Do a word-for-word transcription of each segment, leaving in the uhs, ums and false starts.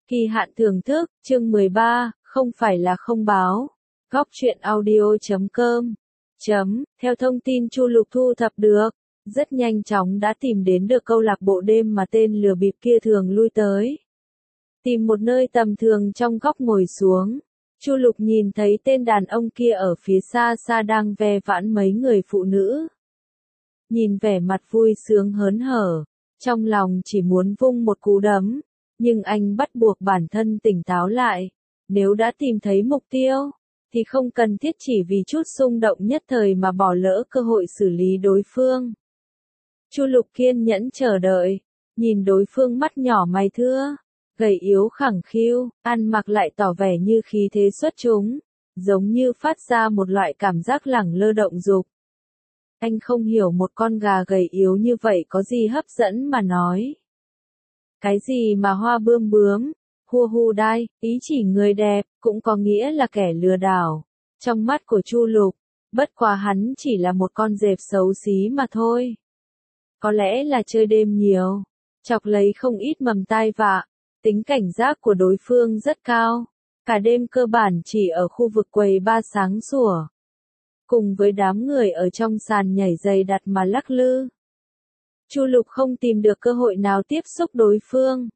Kỳ hạn thưởng thức, chương mười ba, không phải là không báo. Góc truyện audio chấm com. Chấm, theo thông tin Chu Lục thu thập được, rất nhanh chóng đã tìm đến được câu lạc bộ đêm mà tên lừa bịp kia thường lui tới. Tìm một nơi tầm thường trong góc ngồi xuống, Chu Lục nhìn thấy tên đàn ông kia ở phía xa xa đang ve vãn mấy người phụ nữ. Nhìn vẻ mặt vui sướng hớn hở, trong lòng chỉ muốn vung một cú đấm, nhưng anh bắt buộc bản thân tỉnh táo lại. Nếu đã tìm thấy mục tiêu, thì không cần thiết chỉ vì chút xung động nhất thời mà bỏ lỡ cơ hội xử lý đối phương. Chu Lục kiên nhẫn chờ đợi, nhìn đối phương mắt nhỏ mày thưa, gầy yếu khẳng khiu, ăn mặc lại tỏ vẻ như khí thế xuất chúng, giống như phát ra một loại cảm giác lẳng lơ động dục. Anh không hiểu một con gà gầy yếu như vậy có gì hấp dẫn mà nói. Cái gì mà hoa bươm bướm, hua hu đai, ý chỉ người đẹp, cũng có nghĩa là kẻ lừa đảo. Trong mắt của Chu Lục, bất quá hắn chỉ là một con dẹp xấu xí mà thôi. Có lẽ là chơi đêm nhiều, chọc lấy không ít mầm tai vạ, tính cảnh giác của đối phương rất cao. Cả đêm cơ bản chỉ ở khu vực quầy ba sáng sủa, cùng với đám người ở trong sàn nhảy dày đặt mà lắc lư. Chu Lục không tìm được cơ hội nào tiếp xúc đối phương.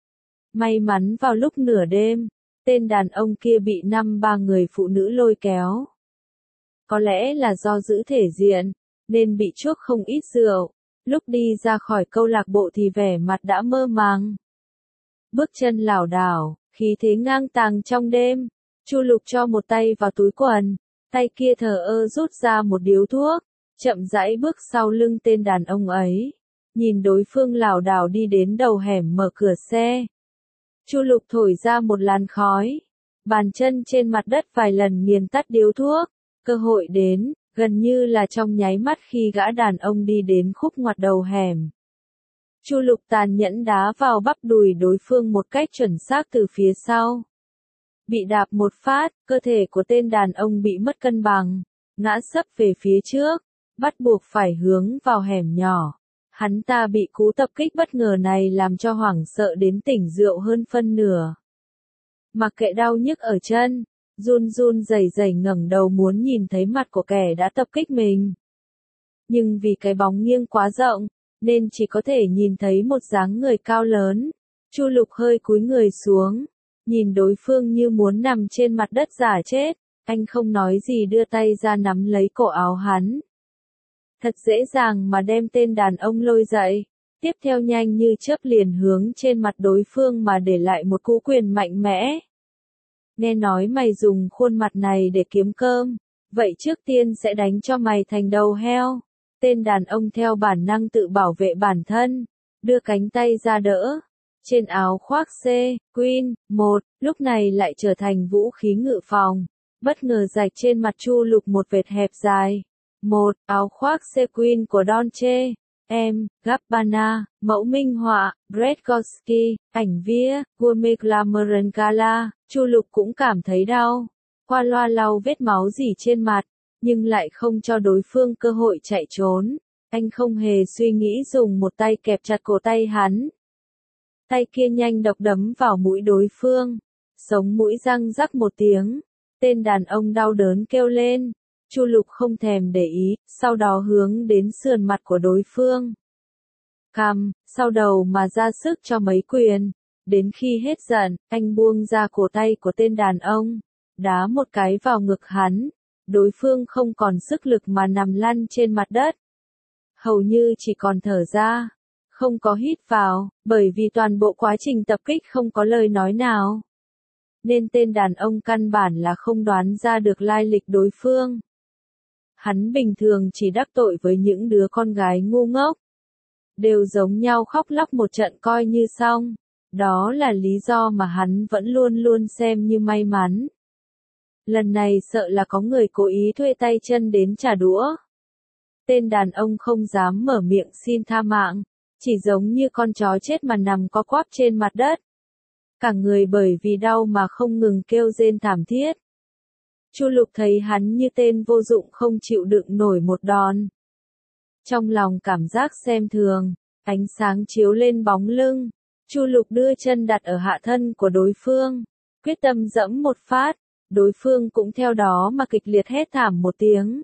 May mắn vào lúc nửa đêm, tên đàn ông kia bị năm ba người phụ nữ lôi kéo. Có lẽ là do giữ thể diện, nên bị chuốc không ít rượu. Lúc đi ra khỏi câu lạc bộ thì vẻ mặt đã mơ màng. Bước chân lảo đảo, khí thế ngang tàng trong đêm. Chu Lục cho một tay vào túi quần, tay kia thờ ơ rút ra một điếu thuốc, chậm rãi bước sau lưng tên đàn ông ấy. Nhìn đối phương lảo đảo đi đến đầu hẻm mở cửa xe. Chu Lục thổi ra một làn khói, bàn chân trên mặt đất vài lần nghiền tắt điếu thuốc. Cơ hội đến, gần như là trong nháy mắt khi gã đàn ông đi đến khúc ngoặt đầu hẻm. Chu Lục tàn nhẫn đá vào bắp đùi đối phương một cách chuẩn xác từ phía sau. Bị đạp một phát, cơ thể của tên đàn ông bị mất cân bằng, ngã sấp về phía trước, bắt buộc phải hướng vào hẻm nhỏ. Hắn ta bị cú tập kích bất ngờ này làm cho hoảng sợ đến tỉnh rượu hơn phân nửa. Mặc kệ đau nhức ở chân, run run rẩy rẩy ngẩng đầu muốn nhìn thấy mặt của kẻ đã tập kích mình. Nhưng vì cái bóng nghiêng quá rộng, nên chỉ có thể nhìn thấy một dáng người cao lớn. Chu Lục hơi cúi người xuống, nhìn đối phương như muốn nằm trên mặt đất giả chết. Anh không nói gì đưa tay ra nắm lấy cổ áo hắn. Thật dễ dàng mà đem tên đàn ông lôi dậy, tiếp theo nhanh như chớp liền hướng trên mặt đối phương mà để lại một cú quyền mạnh mẽ. Nghe nói mày dùng khuôn mặt này để kiếm cơm, vậy trước tiên sẽ đánh cho mày thành đầu heo. Tên đàn ông theo bản năng tự bảo vệ bản thân, đưa cánh tay ra đỡ. Trên áo khoác C, Queen, một, lúc này lại trở thành vũ khí ngự phòng, bất ngờ rạch trên mặt Chu Lục một vệt hẹp dài. Một, áo khoác sequin của Dolce and Gabbana, mẫu minh họa, Brett Gorsky, ảnh vía, Gourmet Glamour Gala. Chu Lục cũng cảm thấy đau, qua loa lau vết máu rỉ trên mặt, nhưng lại không cho đối phương cơ hội chạy trốn. Anh không hề suy nghĩ dùng một tay kẹp chặt cổ tay hắn. Tay kia nhanh độc đấm vào mũi đối phương, sống mũi răng rắc một tiếng, tên đàn ông đau đớn kêu lên. Chu Lục không thèm để ý, sau đó hướng đến sườn mặt của đối phương. Cằm, sau đầu mà ra sức cho mấy quyền. Đến khi hết giận, anh buông ra cổ tay của tên đàn ông, đá một cái vào ngực hắn. Đối phương không còn sức lực mà nằm lăn trên mặt đất. Hầu như chỉ còn thở ra, không có hít vào, bởi vì toàn bộ quá trình tập kích không có lời nói nào. Nên tên đàn ông căn bản là không đoán ra được lai lịch đối phương. Hắn bình thường chỉ đắc tội với những đứa con gái ngu ngốc. Đều giống nhau khóc lóc một trận coi như xong. Đó là lý do mà hắn vẫn luôn luôn xem như may mắn. Lần này sợ là có người cố ý thuê tay chân đến trả đũa. Tên đàn ông không dám mở miệng xin tha mạng, chỉ giống như con chó chết mà nằm co quắp trên mặt đất. Cả người bởi vì đau mà không ngừng kêu rên thảm thiết. Chu Lục thấy hắn như tên vô dụng không chịu đựng nổi một đòn. Trong lòng cảm giác xem thường, ánh sáng chiếu lên bóng lưng, Chu Lục đưa chân đặt ở hạ thân của đối phương, quyết tâm dẫm một phát, đối phương cũng theo đó mà kịch liệt hét thảm một tiếng.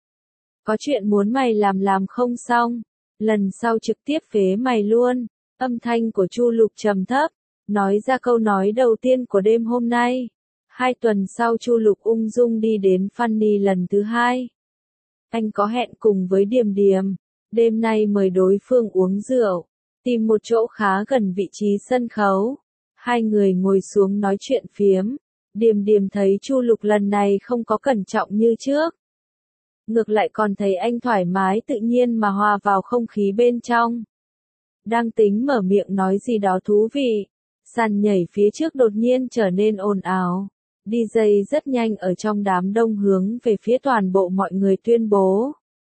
Có chuyện muốn mày làm làm không xong, lần sau trực tiếp phế mày luôn. Âm thanh của Chu Lục trầm thấp, nói ra câu nói đầu tiên của đêm hôm nay. Hai tuần sau Chu Lục ung dung đi đến Funny lần thứ hai. Anh có hẹn cùng với Điềm Điềm, đêm nay mời đối phương uống rượu, tìm một chỗ khá gần vị trí sân khấu. Hai người ngồi xuống nói chuyện phiếm. Điềm Điềm thấy Chu Lục lần này không có cẩn trọng như trước. Ngược lại còn thấy anh thoải mái tự nhiên mà hòa vào không khí bên trong. Đang tính mở miệng nói gì đó thú vị, sàn nhảy phía trước đột nhiên trở nên ồn ào. đi jây rất nhanh ở trong đám đông hướng về phía toàn bộ mọi người tuyên bố.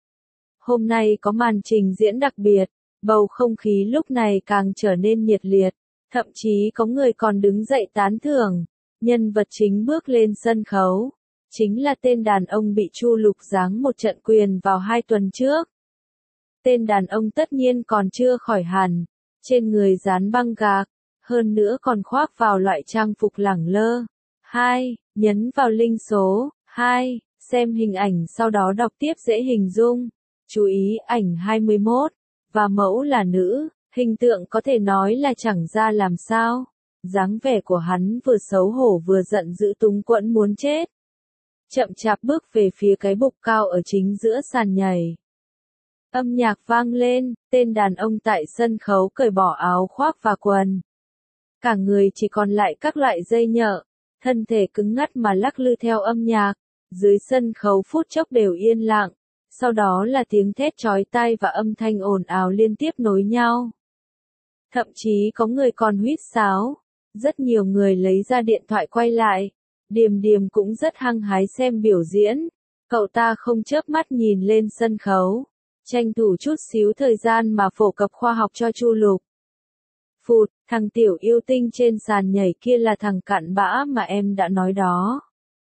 Hôm nay có màn trình diễn đặc biệt, bầu không khí lúc này càng trở nên nhiệt liệt, thậm chí có người còn đứng dậy tán thưởng. Nhân vật chính bước lên sân khấu, chính là tên đàn ông bị Chu Lục giáng một trận quyền vào hai tuần trước. Tên đàn ông tất nhiên còn chưa khỏi hẳn, trên người dán băng gạc, hơn nữa còn khoác vào loại trang phục lẳng lơ. hai. Nhấn vào link số hai, xem hình ảnh sau đó đọc tiếp dễ hình dung. Chú ý ảnh hai mươi mốt, và mẫu là nữ, hình tượng có thể nói là chẳng ra làm sao. Dáng vẻ của hắn vừa xấu hổ vừa giận dữ túng quẫn muốn chết. Chậm chạp bước về phía cái bục cao ở chính giữa sàn nhảy. Âm nhạc vang lên, tên đàn ông tại sân khấu cởi bỏ áo khoác và quần. Cả người chỉ còn lại các loại dây nhợ, thân thể cứng ngắc mà lắc lư theo âm nhạc. Dưới sân khấu phút chốc đều yên lặng, sau đó là tiếng thét chói tai và âm thanh ồn ào liên tiếp nối nhau. Thậm chí có người còn huýt sáo. Rất nhiều người lấy ra điện thoại quay lại. Điềm Điềm cũng rất hăng hái xem biểu diễn. Cậu ta không chớp mắt nhìn lên sân khấu, tranh thủ chút xíu thời gian mà phổ cập khoa học cho Chu Lục. Phụt, thằng tiểu yêu tinh trên sàn nhảy kia là thằng cặn bã mà em đã nói đó.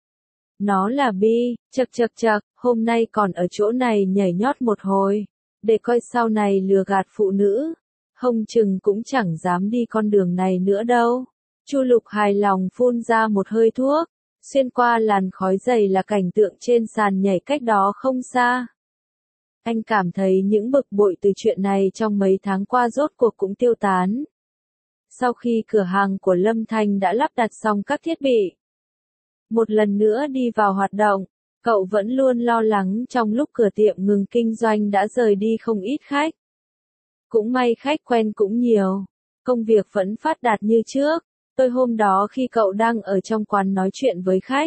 Nó là bi, chậc chậc chậc, hôm nay còn ở chỗ này nhảy nhót một hồi, để coi sau này lừa gạt phụ nữ. Hông chừng cũng chẳng dám đi con đường này nữa đâu. Chu Lục hài lòng phun ra một hơi thuốc, xuyên qua làn khói dày là cảnh tượng trên sàn nhảy cách đó không xa. Anh cảm thấy những bực bội từ chuyện này trong mấy tháng qua rốt cuộc cũng tiêu tán. Sau khi cửa hàng của Lâm Thanh đã lắp đặt xong các thiết bị, một lần nữa đi vào hoạt động, cậu vẫn luôn lo lắng trong lúc cửa tiệm ngừng kinh doanh đã rời đi không ít khách. Cũng may khách quen cũng nhiều, công việc vẫn phát đạt như trước. Tôi hôm đó khi cậu đang ở trong quán nói chuyện với khách,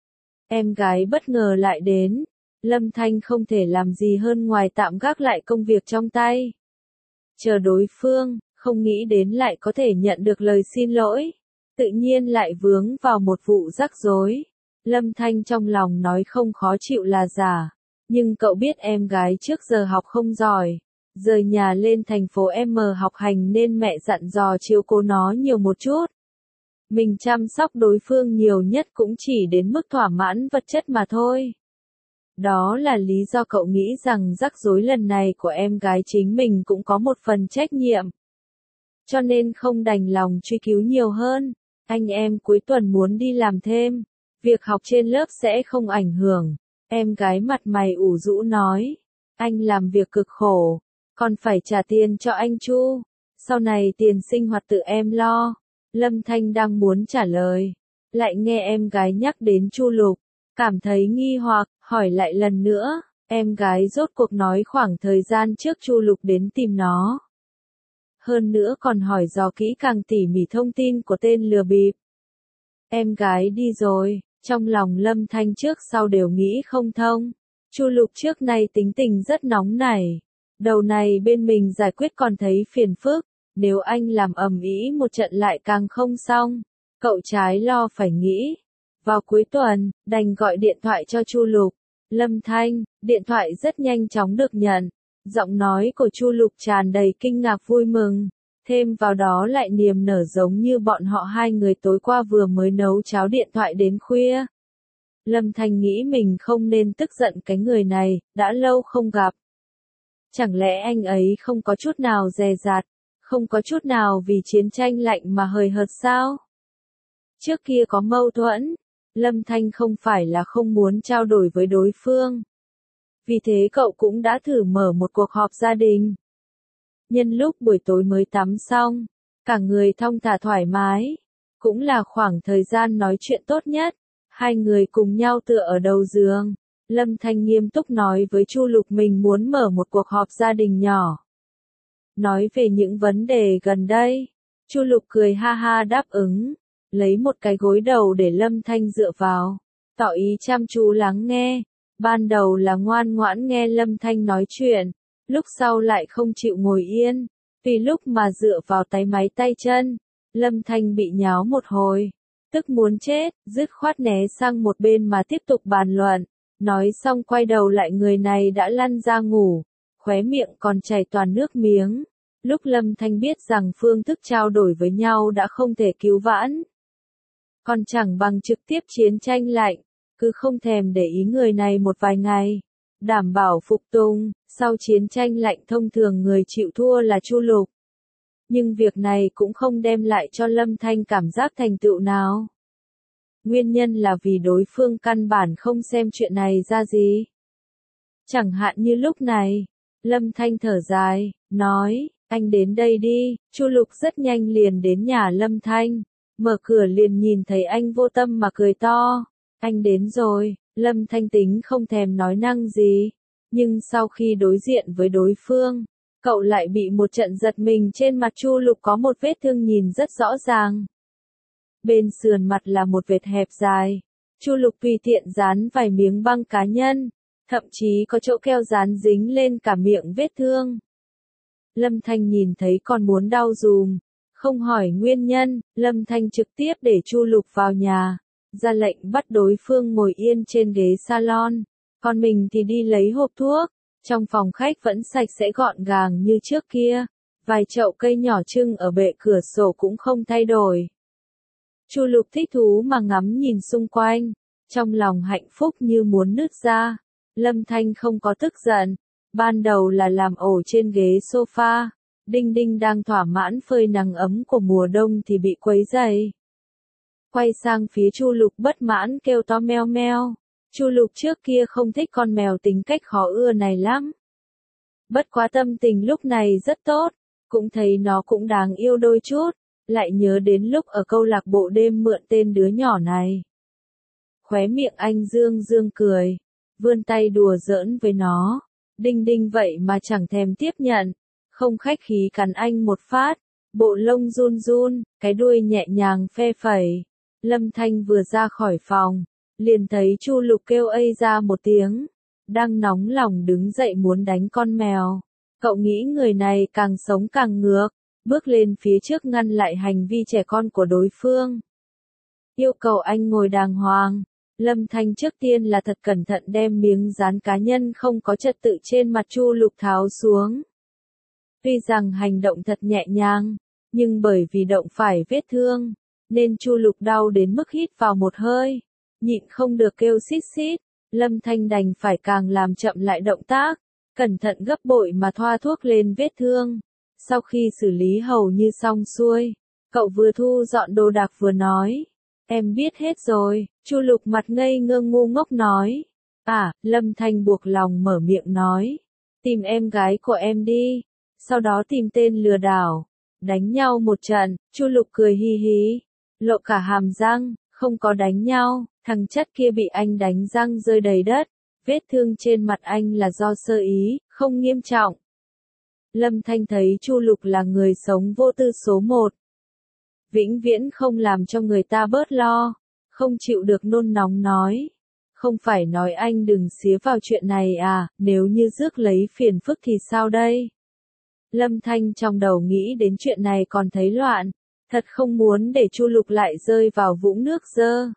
em gái bất ngờ lại đến. Lâm Thanh không thể làm gì hơn ngoài tạm gác lại công việc trong tay, chờ đối phương, không nghĩ đến lại có thể nhận được lời xin lỗi. Tự nhiên lại vướng vào một vụ rắc rối. Lâm Thanh trong lòng nói không khó chịu là giả, nhưng cậu biết em gái trước giờ học không giỏi, rời nhà lên thành phố M học hành nên mẹ dặn dò chiếu cố nó nhiều một chút. Mình chăm sóc đối phương nhiều nhất cũng chỉ đến mức thỏa mãn vật chất mà thôi. Đó là lý do cậu nghĩ rằng rắc rối lần này của em gái chính mình cũng có một phần trách nhiệm. Cho nên không đành lòng truy cứu nhiều hơn. Anh em cuối tuần muốn đi làm thêm, việc học trên lớp sẽ không ảnh hưởng. Em gái mặt mày ủ rũ nói. Anh làm việc cực khổ, còn phải trả tiền cho anh Chu. Sau này tiền sinh hoạt tự em lo. Lâm Thanh đang muốn trả lời, lại nghe em gái nhắc đến Chu Lục, cảm thấy nghi hoặc, hỏi lại lần nữa. Em gái rốt cuộc nói khoảng thời gian trước Chu Lục đến tìm nó. Hơn nữa còn hỏi dò kỹ càng tỉ mỉ thông tin của tên lừa bịp. Em gái đi rồi, trong lòng Lâm Thanh trước sau đều nghĩ không thông. Chu Lục trước nay tính tình rất nóng nảy, đầu này bên mình giải quyết còn thấy phiền phức. Nếu anh làm ầm ĩ một trận lại càng không xong, cậu trái lo phải nghĩ. Vào cuối tuần, đành gọi điện thoại cho Chu Lục. Lâm Thanh, điện thoại rất nhanh chóng được nhận. Giọng nói của Chu Lục tràn đầy kinh ngạc vui mừng, thêm vào đó lại niềm nở giống như bọn họ hai người tối qua vừa mới nấu cháo điện thoại đến khuya. Lâm Thanh nghĩ mình không nên tức giận cái người này, đã lâu không gặp. Chẳng lẽ anh ấy không có chút nào dè dặt, Không có chút nào vì chiến tranh lạnh mà hời hợt sao? Trước kia có mâu thuẫn, Lâm Thanh không phải là không muốn trao đổi với đối phương. Vì thế cậu cũng đã thử mở một cuộc họp gia đình. Nhân lúc buổi tối mới tắm xong, cả người thong thả thoải mái, cũng là khoảng thời gian nói chuyện tốt nhất. Hai người cùng nhau tựa ở đầu giường, Lâm Thanh nghiêm túc nói với Chu Lục mình muốn mở một cuộc họp gia đình nhỏ. Nói về những vấn đề gần đây, Chu Lục cười ha ha đáp ứng, lấy một cái gối đầu để Lâm Thanh dựa vào, tỏ ý chăm chú lắng nghe. Ban đầu là ngoan ngoãn nghe Lâm Thanh nói chuyện, lúc sau lại không chịu ngồi yên, vì lúc mà dựa vào tay máy tay chân, Lâm Thanh bị nháo một hồi, tức muốn chết, dứt khoát né sang một bên mà tiếp tục bàn luận. Nói xong quay đầu lại người này đã lăn ra ngủ, khóe miệng còn chảy toàn nước miếng. Lúc Lâm Thanh biết rằng phương thức trao đổi với nhau đã không thể cứu vãn, còn chẳng bằng trực tiếp chiến tranh lạnh, cứ không thèm để ý người này một vài ngày, đảm bảo phục tùng. Sau chiến tranh lạnh thông thường người chịu thua là Chu Lục. Nhưng việc này cũng không đem lại cho Lâm Thanh cảm giác thành tựu nào. Nguyên nhân là vì đối phương căn bản không xem chuyện này ra gì. Chẳng hạn như lúc này, Lâm Thanh thở dài, nói, anh đến đây đi. Chu Lục rất nhanh liền đến nhà Lâm Thanh, mở cửa liền nhìn thấy anh vô tâm mà cười to. Anh đến rồi. Lâm Thanh tính không thèm nói năng gì, nhưng sau khi đối diện với đối phương, cậu lại bị một trận giật mình. Trên mặt Chu Lục có một vết thương nhìn rất rõ ràng. Bên sườn mặt là một vệt hẹp dài. Chu Lục tùy tiện dán vài miếng băng cá nhân, thậm chí có chỗ keo dán dính lên cả miệng vết thương. Lâm Thanh nhìn thấy còn muốn đau dùm, không hỏi nguyên nhân, Lâm Thanh trực tiếp để Chu Lục vào nhà, ra lệnh bắt đối phương ngồi yên trên ghế salon, còn mình thì đi lấy hộp thuốc. Trong phòng khách vẫn sạch sẽ gọn gàng như trước kia, vài chậu cây nhỏ trưng ở bệ cửa sổ cũng không thay đổi. Chu Lục thích thú mà ngắm nhìn xung quanh, trong lòng hạnh phúc như muốn nứt ra. Lâm Thanh không có tức giận, ban đầu là làm ổ trên ghế sofa, Đinh Đinh đang thỏa mãn phơi nắng ấm của mùa đông thì bị quấy rầy. Quay sang phía Chu Lục bất mãn kêu to meo meo. Chu Lục trước kia không thích con mèo tính cách khó ưa này lắm. Bất quá tâm tình lúc này rất tốt, cũng thấy nó cũng đáng yêu đôi chút, lại nhớ đến lúc ở câu lạc bộ đêm mượn tên đứa nhỏ này. Khóe miệng anh dương dương cười, vươn tay đùa giỡn với nó. Đinh Đinh vậy mà chẳng thèm tiếp nhận, không khách khí cắn anh một phát, bộ lông run run, cái đuôi nhẹ nhàng phe phẩy. Lâm Thanh vừa ra khỏi phòng, liền thấy Chu Lục kêu ây ra một tiếng, đang nóng lòng đứng dậy muốn đánh con mèo. Cậu nghĩ người này càng sống càng ngược, bước lên phía trước ngăn lại hành vi trẻ con của đối phương. Yêu cầu anh ngồi đàng hoàng. Lâm Thanh trước tiên là thật cẩn thận đem miếng dán cá nhân không có trật tự trên mặt Chu Lục tháo xuống. Tuy rằng hành động thật nhẹ nhàng, nhưng bởi vì động phải vết thương, nên Chu Lục đau đến mức hít vào một hơi, nhịn không được kêu xít xít. Lâm Thanh đành phải càng làm chậm lại động tác, cẩn thận gấp bội mà thoa thuốc lên vết thương. Sau khi xử lý hầu như xong xuôi, cậu vừa thu dọn đồ đạc vừa nói, em biết hết rồi. Chu Lục mặt ngây ngơ ngu ngốc nói, à. Lâm Thanh buộc lòng mở miệng nói, tìm em gái của em đi, sau đó tìm tên lừa đảo, đánh nhau một trận. Chu Lục cười hi hí, lộ cả hàm răng, không có đánh nhau, thằng chất kia bị anh đánh răng rơi đầy đất, vết thương trên mặt anh là do sơ ý, không nghiêm trọng. Lâm Thanh thấy Chu Lục là người sống vô tư số một, vĩnh viễn không làm cho người ta bớt lo, không chịu được nôn nóng nói, không phải nói anh đừng xía vào chuyện này à, nếu như rước lấy phiền phức thì sao đây? Lâm Thanh trong đầu nghĩ đến chuyện này còn thấy loạn, thật không muốn để Chu Lục lại rơi vào vũng nước dơ.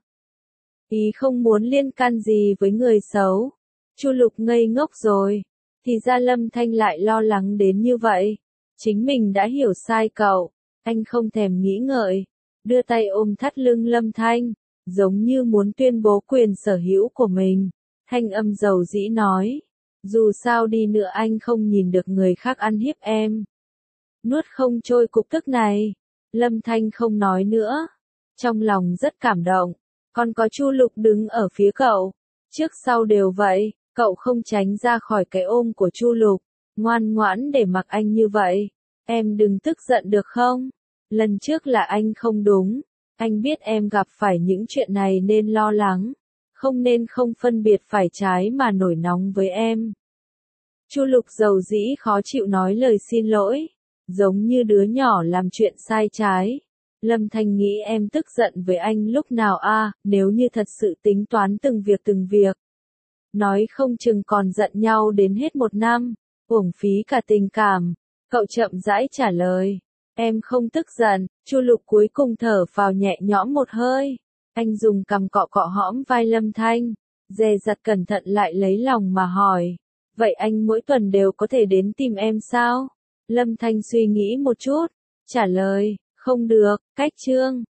Ý không muốn liên can gì với người xấu. Chu Lục ngây ngốc rồi, thì ra Lâm Thanh lại lo lắng đến như vậy. Chính mình đã hiểu sai cậu. Anh không thèm nghĩ ngợi, đưa tay ôm thắt lưng Lâm Thanh, giống như muốn tuyên bố quyền sở hữu của mình. Thanh âm dầu dĩ nói, dù sao đi nữa anh không nhìn được người khác ăn hiếp em. nuốt không trôi cục tức này. Lâm Thanh không nói nữa. Trong lòng rất cảm động. Còn có Chu Lục đứng ở phía cậu. Trước sau đều vậy, cậu không tránh ra khỏi cái ôm của Chu Lục. Ngoan ngoãn để mặc anh như vậy. Em đừng tức giận được không? Lần trước là anh không đúng. Anh biết em gặp phải những chuyện này nên lo lắng. Không nên không phân biệt phải trái mà nổi nóng với em. Chu Lục dầu dĩ khó chịu nói lời xin lỗi. Giống như đứa nhỏ làm chuyện sai trái. Lâm Thanh nghĩ em tức giận với anh lúc nào a à, nếu như thật sự tính toán từng việc từng việc. Nói không chừng còn giận nhau đến hết một năm. Uổng phí cả tình cảm. Cậu chậm rãi trả lời. Em không tức giận. Chu Lục cuối cùng thở phào nhẹ nhõm một hơi. Anh dùng cằm cọ cọ hõm vai Lâm Thanh. Dè dặt cẩn thận lại lấy lòng mà hỏi. Vậy anh mỗi tuần đều có thể đến tìm em sao? Lâm Thanh suy nghĩ một chút. Trả lời. Không được, cách chương.